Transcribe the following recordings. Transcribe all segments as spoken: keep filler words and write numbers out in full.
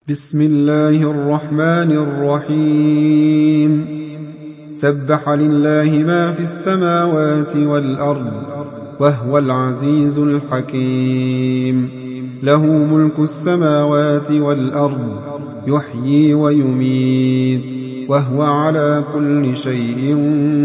بسم الله الرحمن الرحيم سبح لله ما في السماوات والأرض وهو العزيز الحكيم له ملك السماوات والأرض يحيي ويميت وهو على كل شيء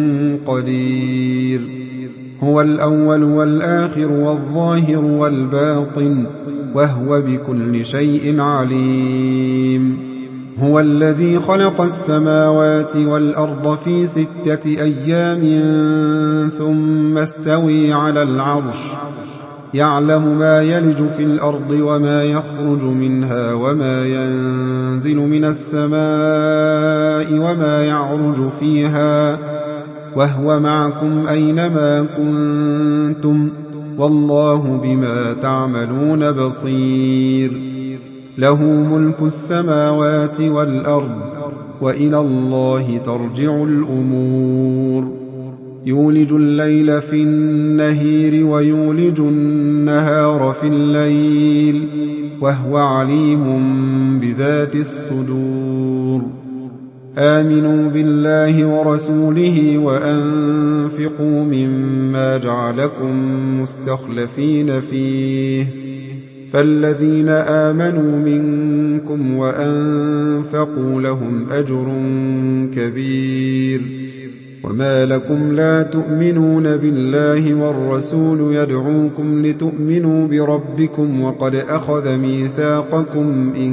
قدير هو الأول والآخر والظاهر والباطن وهو بكل شيء عليم هو الذي خلق السماوات والأرض في ستة أيام ثم استوى على العرش يعلم ما يلج في الأرض وما يخرج منها وما ينزل من السماء وما يعرج فيها وهو معكم أينما كنتم والله بما تعملون بصير له ملك السماوات والأرض وإلى الله ترجع الأمور يولج الليل في النهار ويولج النهار في الليل وهو عليم بذات الصدور آمنوا بالله ورسوله وأنفقوا مما جعلكم مستخلفين فيه فالذين آمنوا منكم وأنفقوا لهم أجر كبير وما لكم لا تؤمنون بالله والرسول يدعوكم لتؤمنوا بربكم وقد أخذ ميثاقكم إن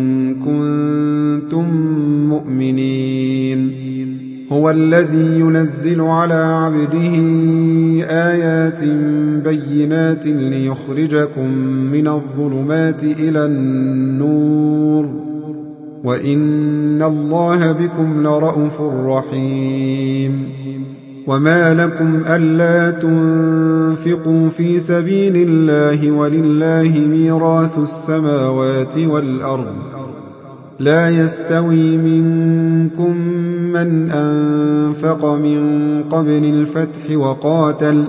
كنتم مؤمنين هو الذي ينزل على عبده آيات بينات ليخرجكم من الظلمات إلى النور وإن الله بكم لرءوف رحيم وما لكم ألا تنفقوا في سبيل الله ولله ميراث السماوات والأرض لا يستوي منكم من أنفق من قبل الفتح وقاتل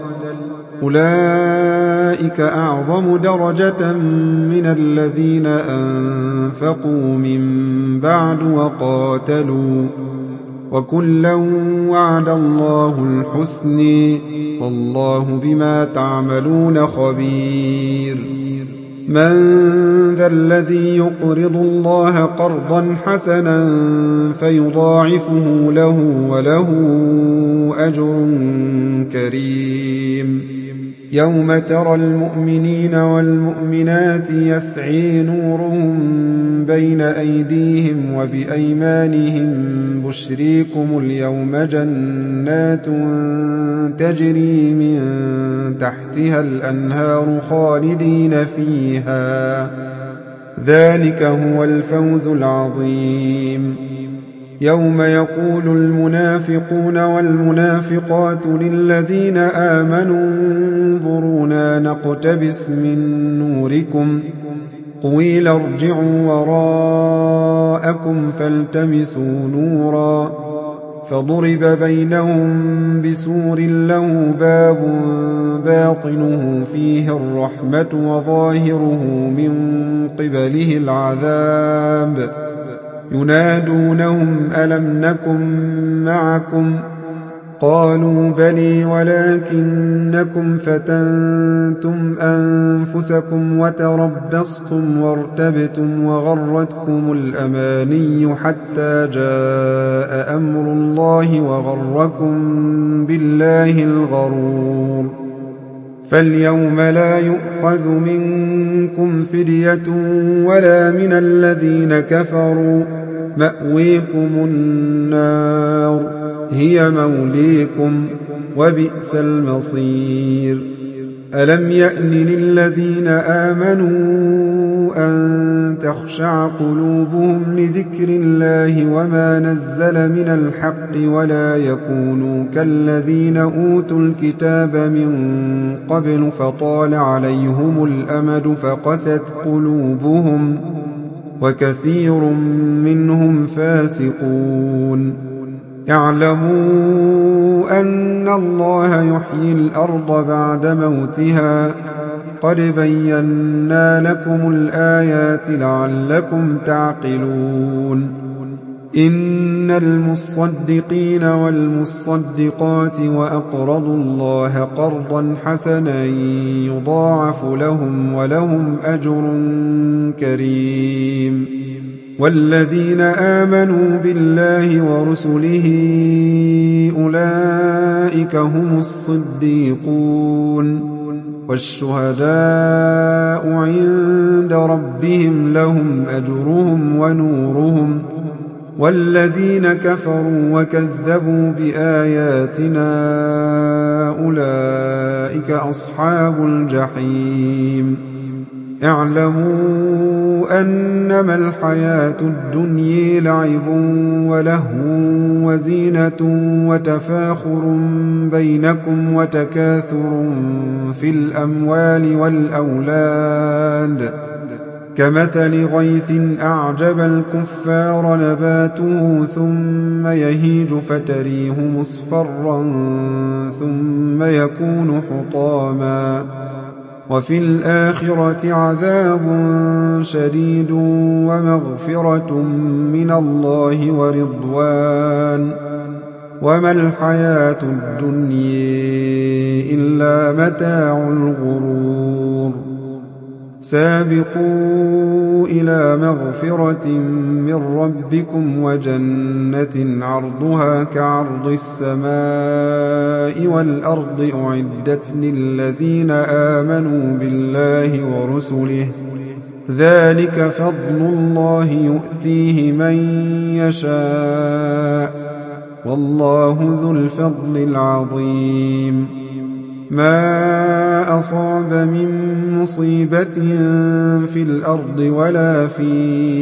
أولئك أعظم درجة من الذين أنفقوا من بعد وقاتلوا وكلا وعد الله الحسن والله بما تعملون خبير من ذا الذي يقرض الله قرضا حسنا فيضاعفه له وله أجر كريم يوم ترى المؤمنين والمؤمنات يسعي نورهم بين أيديهم وبأيمانهم بشريكم اليوم جنات تجري من تحتها الأنهار خالدين فيها ذلك هو الفوز العظيم يوم يقول المنافقون والمنافقات للذين آمنوا انظرونا نقتبس من نوركم قيل ارجعوا وراءكم فالتمسوا نورا فضرب بينهم بسور له باب باطنه فيه الرحمة وظاهره من قبله العذاب ينادونهم ألم نكن معكم قالوا بلي ولكنكم فتنتم أنفسكم وتربصتم وارتبتم وغرتكم الأماني حتى جاء أمر الله وغركم بالله الغرور فاليوم لا يؤخذ منكم فدية ولا من الذين كفروا مأويكم النار هي موليكم وبئس المصير ألم يأن للذين آمنوا أن تخشع قلوبهم لذكر الله وما نزل من الحق ولا يكونوا كالذين أوتوا الكتاب من قبل فطال عليهم الأمد فقست قلوبهم وكثير منهم فاسقون اعلموا أن الله يحيي الأرض بعد موتها قد بينا لكم الآيات لعلكم تعقلون إن المصدقين والمصدقات وأقرضوا الله قرضا حسنا يضاعف لهم ولهم أجر كريم والذين آمنوا بالله ورسله أولئك هم الصديقون والشهداء عند ربهم لهم أجرهم ونورهم والذين كفروا وكذبوا بآياتنا أولئك أصحاب الجحيم اعلموا أنما الحياة الدنيا لعب ولهو وزينة وتفاخر بينكم وتكاثر في الأموال والأولاد كمثل غيث أعجب الكفار نباته ثم يهيج فتريه مصفرا ثم يكون حطاما وفي الآخرة عذاب شديد ومغفرة من الله ورضوان وما الحياة الدنيا إلا متاع الغرور سابقوا إلى مغفرة من ربكم وجنة عرضها كعرض السماء والأرض أعدت للذين آمنوا بالله ورسله ذلك فضل الله يؤتيه من يشاء والله ذو الفضل العظيم ما أصاب من مصيبة في الأرض ولا في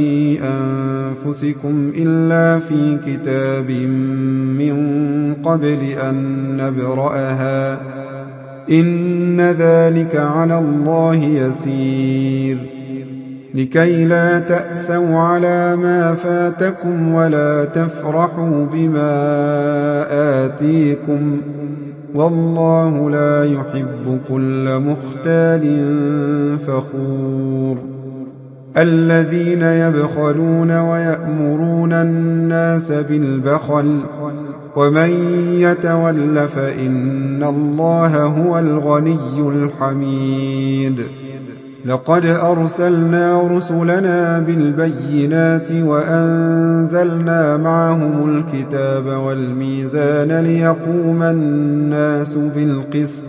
أنفسكم إلا في كتاب من قبل أن نبرأها إن ذلك على الله يسير لكي لا تأسوا على ما فاتكم ولا تفرحوا بما آتيكم والله لا يحب كل مختال فخور الذين يبخلون ويأمرون الناس بالبخل ومن يتول فإن الله هو الغني الحميد لقد أرسلنا رسلنا بالبينات وأنزلنا معهم الكتاب والميزان ليقوم الناس بالقسط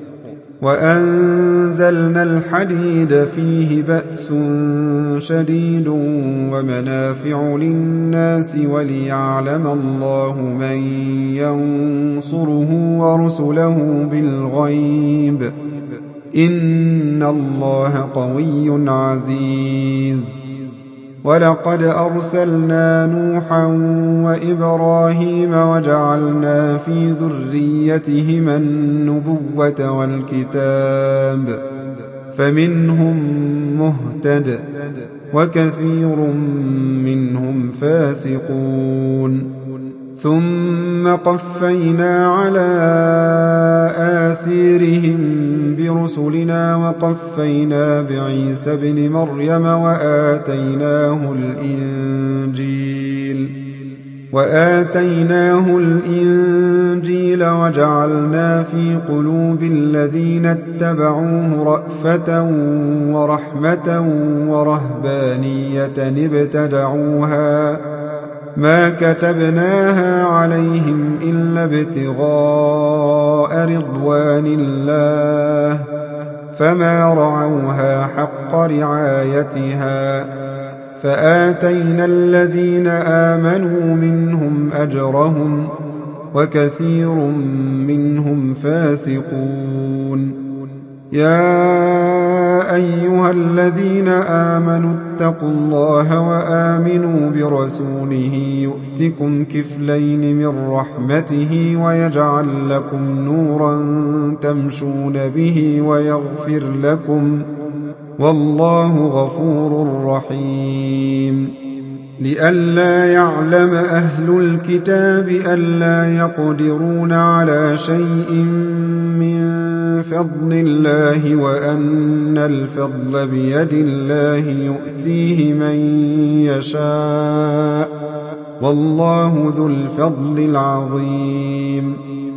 وأنزلنا الحديد فيه بأس شديد ومنافع للناس وليعلم الله من ينصره ورسله بالغيب إن الله قوي عزيز ولقد أرسلنا نوحا وإبراهيم وجعلنا في ذريتهما النبوة والكتاب فمنهم مهتد وكثير منهم فاسقون ثم قفينا على آثارهم برسلنا وقفينا بعيسى ابن مريم وآتيناه الإنجيل وآتيناه الإنجيل وجعلنا في قلوب الذين اتبعوه رأفة ورحمة ورهبانية ابتدعوها ما كتبناها عليهم إلا ابتغاء رضوان الله فما رعوها حق رعايتها فآتينا الذين آمنوا منهم أجرهم وكثير منهم فاسقون يا أيها الذين آمنوا اتقوا الله وآمنوا برسوله يؤتكم كفلين من رحمته ويجعل لكم نورا تمشون به ويغفر لكم والله غفور رحيم لئلا يعلم أهل الكتاب ألا يقدرون على شيء من فضل الله وأن الفضل بيد الله يؤتيه من يشاء والله ذو الفضل العظيم